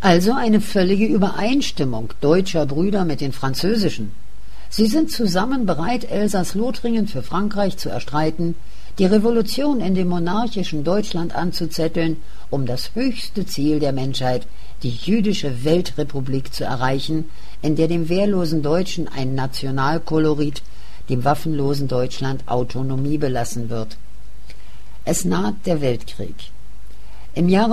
Also eine völlige Übereinstimmung deutscher Brüder mit den französischen. Sie sind zusammen bereit, Elsass-Lothringen für Frankreich zu erstreiten, die Revolution in dem monarchischen Deutschland anzuzetteln, um das höchste Ziel der Menschheit, die jüdische Weltrepublik, zu erreichen, in der dem wehrlosen Deutschen ein Nationalkolorit, dem waffenlosen Deutschland Autonomie belassen wird. Es naht der Weltkrieg. Im Jahre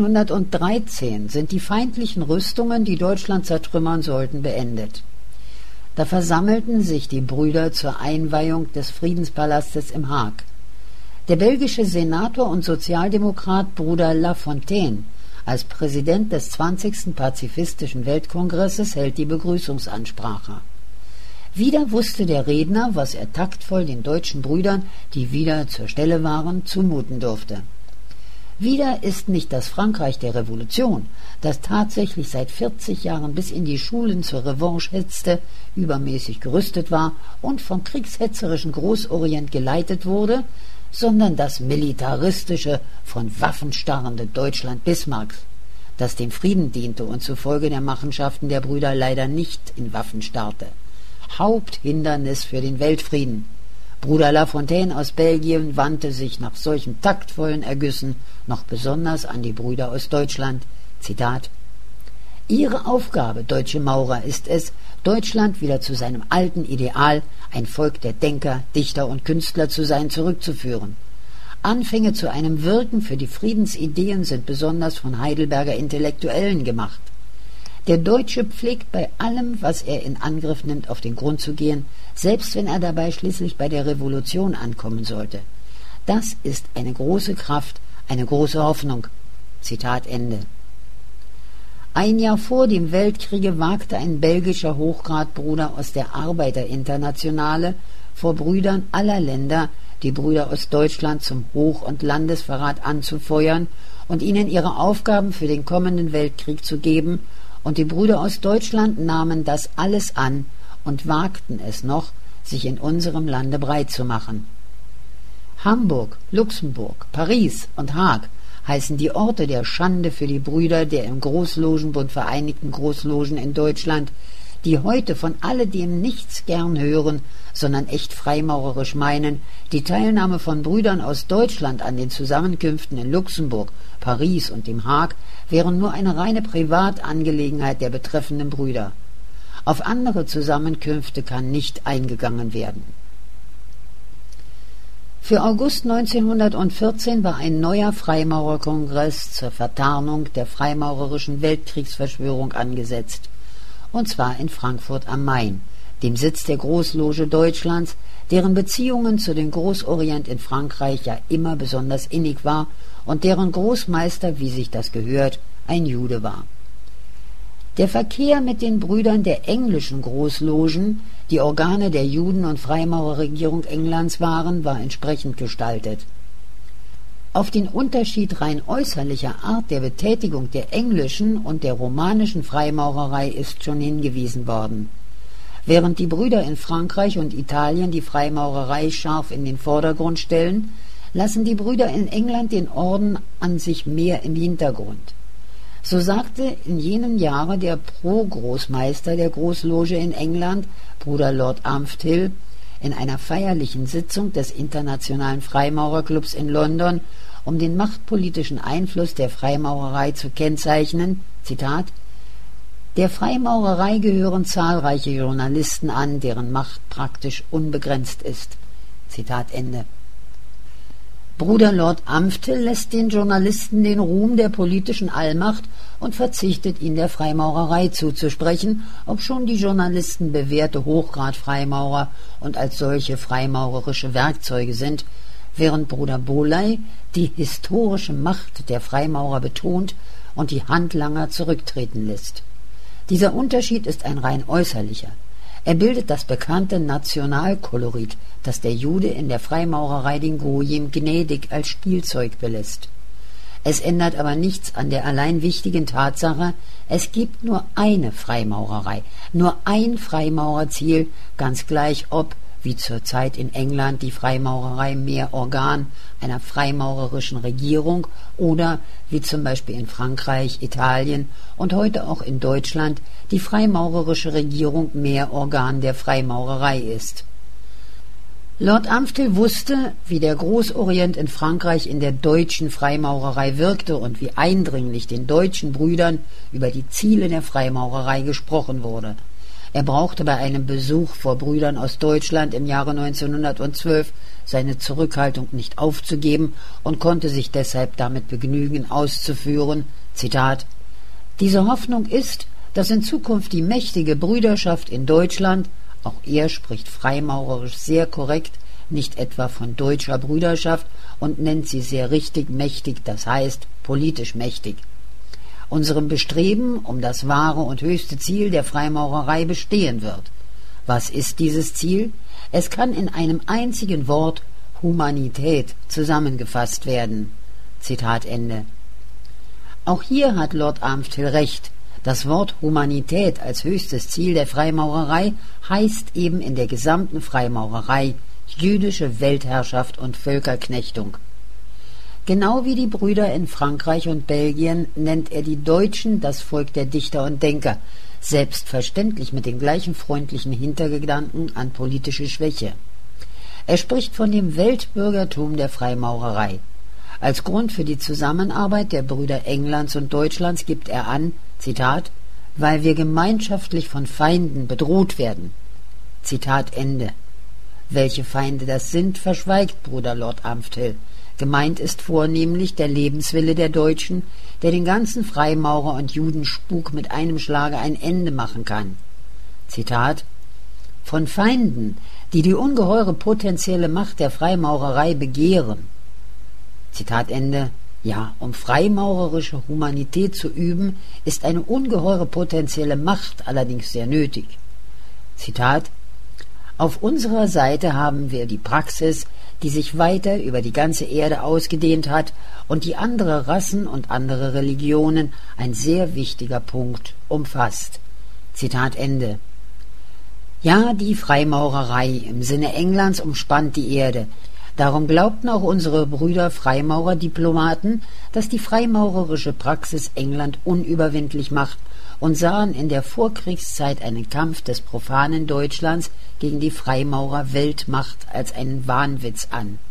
1913 sind die feindlichen Rüstungen, die Deutschland zertrümmern sollten, beendet. Da versammelten sich die Brüder zur Einweihung des Friedenspalastes im Haag. Der belgische Senator und Sozialdemokrat Bruder Lafontaine als Präsident des 20. Pazifistischen Weltkongresses hält die Begrüßungsansprache. Wieder wusste der Redner, was er taktvoll den deutschen Brüdern, die wieder zur Stelle waren, zumuten durfte. Wieder ist nicht das Frankreich der Revolution, das tatsächlich seit 40 Jahren bis in die Schulen zur Revanche hetzte, übermäßig gerüstet war und vom kriegshetzerischen Großorient geleitet wurde, sondern das militaristische, von Waffen starrende Deutschland Bismarcks, das dem Frieden diente und zufolge der Machenschaften der Brüder leider nicht in Waffen starrte. Haupthindernis für den Weltfrieden. Bruder Lafontaine aus Belgien wandte sich nach solchen taktvollen Ergüssen noch besonders an die Brüder aus Deutschland. Zitat: Ihre Aufgabe, deutsche Maurer, ist es, Deutschland wieder zu seinem alten Ideal, ein Volk der Denker, Dichter und Künstler zu sein, zurückzuführen. Anfänge zu einem Wirken für die Friedensideen sind besonders von Heidelberger Intellektuellen gemacht. Der Deutsche pflegt bei allem, was er in Angriff nimmt, auf den Grund zu gehen, selbst wenn er dabei schließlich bei der Revolution ankommen sollte. Das ist eine große Kraft, eine große Hoffnung. Zitat Ende. Ein Jahr vor dem Weltkriege wagte ein belgischer Hochgradbruder aus der Arbeiterinternationale vor Brüdern aller Länder, die Brüder aus Deutschland zum Hoch- und Landesverrat anzufeuern und ihnen ihre Aufgaben für den kommenden Weltkrieg zu geben, und die Brüder aus Deutschland nahmen das alles an und wagten es noch, sich in unserem Lande breit zu machen. Hamburg, Luxemburg, Paris und Haag heißen die Orte der Schande für die Brüder der im Großlogenbund vereinigten Großlogen in Deutschland, die heute von alledem nichts gern hören, sondern echt freimaurerisch meinen, die Teilnahme von Brüdern aus Deutschland an den Zusammenkünften in Luxemburg, Paris und dem Haag wären nur eine reine Privatangelegenheit der betreffenden Brüder. Auf andere Zusammenkünfte kann nicht eingegangen werden. Für August 1914 war ein neuer Freimaurerkongress zur Vertarnung der freimaurerischen Weltkriegsverschwörung angesetzt, und zwar in Frankfurt am Main, dem Sitz der Großloge Deutschlands, deren Beziehungen zu dem Großorient in Frankreich ja immer besonders innig war und deren Großmeister, wie sich das gehört, ein Jude war. Der Verkehr mit den Brüdern der englischen Großlogen, die Organe der Juden- und Freimaurerregierung Englands waren, war entsprechend gestaltet. Auf den Unterschied rein äußerlicher Art der Betätigung der englischen und der romanischen Freimaurerei ist schon hingewiesen worden. Während die Brüder in Frankreich und Italien die Freimaurerei scharf in den Vordergrund stellen, lassen die Brüder in England den Orden an sich mehr im Hintergrund. So sagte in jenem Jahre der Pro-Großmeister der Großloge in England, Bruder Lord Ampthill, in einer feierlichen Sitzung des Internationalen Freimaurerclubs in London, um den machtpolitischen Einfluss der Freimaurerei zu kennzeichnen, Zitat: Der Freimaurerei gehören zahlreiche Journalisten an, deren Macht praktisch unbegrenzt ist. Zitat Ende. Bruder Lord Ampthill lässt den Journalisten den Ruhm der politischen Allmacht und verzichtet, ihn der Freimaurerei zuzusprechen, obschon die Journalisten bewährte Hochgrad-Freimaurer und als solche freimaurerische Werkzeuge sind, während Bruder Boley die historische Macht der Freimaurer betont und die Handlanger zurücktreten lässt. Dieser Unterschied ist ein rein äußerlicher. Er bildet das bekannte Nationalkolorit, das der Jude in der Freimaurerei den Gojim gnädig als Spielzeug belässt. Es ändert aber nichts an der allein wichtigen Tatsache, es gibt nur eine Freimaurerei, nur ein Freimaurerziel, ganz gleich ob, wie zurzeit in England die Freimaurerei mehr Organ einer freimaurerischen Regierung oder wie zum Beispiel in Frankreich, Italien und heute auch in Deutschland die freimaurerische Regierung mehr Organ der Freimaurerei ist. Lord Ampthill wusste, wie der Großorient in Frankreich in der deutschen Freimaurerei wirkte und wie eindringlich den deutschen Brüdern über die Ziele der Freimaurerei gesprochen wurde. Er brauchte bei einem Besuch vor Brüdern aus Deutschland im Jahre 1912 seine Zurückhaltung nicht aufzugeben und konnte sich deshalb damit begnügen, auszuführen, Zitat, »Diese Hoffnung ist, dass in Zukunft die mächtige Brüderschaft in Deutschland, auch er spricht freimaurerisch sehr korrekt, nicht etwa von deutscher Brüderschaft und nennt sie sehr richtig mächtig, das heißt politisch mächtig, unserem Bestreben um das wahre und höchste Ziel der Freimaurerei bestehen wird. Was ist dieses Ziel? Es kann in einem einzigen Wort Humanität zusammengefasst werden.« Zitat Ende. Auch hier hat Lord Ampthill recht. Das Wort Humanität als höchstes Ziel der Freimaurerei heißt eben in der gesamten Freimaurerei jüdische Weltherrschaft und Völkerknechtung. Genau wie die Brüder in Frankreich und Belgien nennt er die Deutschen das Volk der Dichter und Denker, selbstverständlich mit den gleichen freundlichen Hintergedanken an politische Schwäche. Er spricht von dem Weltbürgertum der Freimaurerei. Als Grund für die Zusammenarbeit der Brüder Englands und Deutschlands gibt er an, Zitat, »weil wir gemeinschaftlich von Feinden bedroht werden.« Zitat Ende. Welche Feinde das sind, verschweigt Bruder Lord Ampthill. Gemeint ist vornehmlich der Lebenswille der Deutschen, der den ganzen Freimaurer- und Judenspuk mit einem Schlage ein Ende machen kann. Zitat, »von Feinden, die die ungeheure potenzielle Macht der Freimaurerei begehren.« Zitat Ende. Ja, um freimaurerische Humanität zu üben, ist eine ungeheure potenzielle Macht allerdings sehr nötig. Zitat, »Auf unserer Seite haben wir die Praxis, die sich weiter über die ganze Erde ausgedehnt hat und die andere Rassen und andere Religionen, ein sehr wichtiger Punkt, umfasst.« Zitat Ende. Ja, die Freimaurerei im Sinne Englands umspannt die Erde. Darum glaubten auch unsere Brüder Freimaurerdiplomaten, dass die freimaurerische Praxis England unüberwindlich macht und sahen in der Vorkriegszeit einen Kampf des profanen Deutschlands gegen die Freimaurer-Weltmacht als einen Wahnwitz an.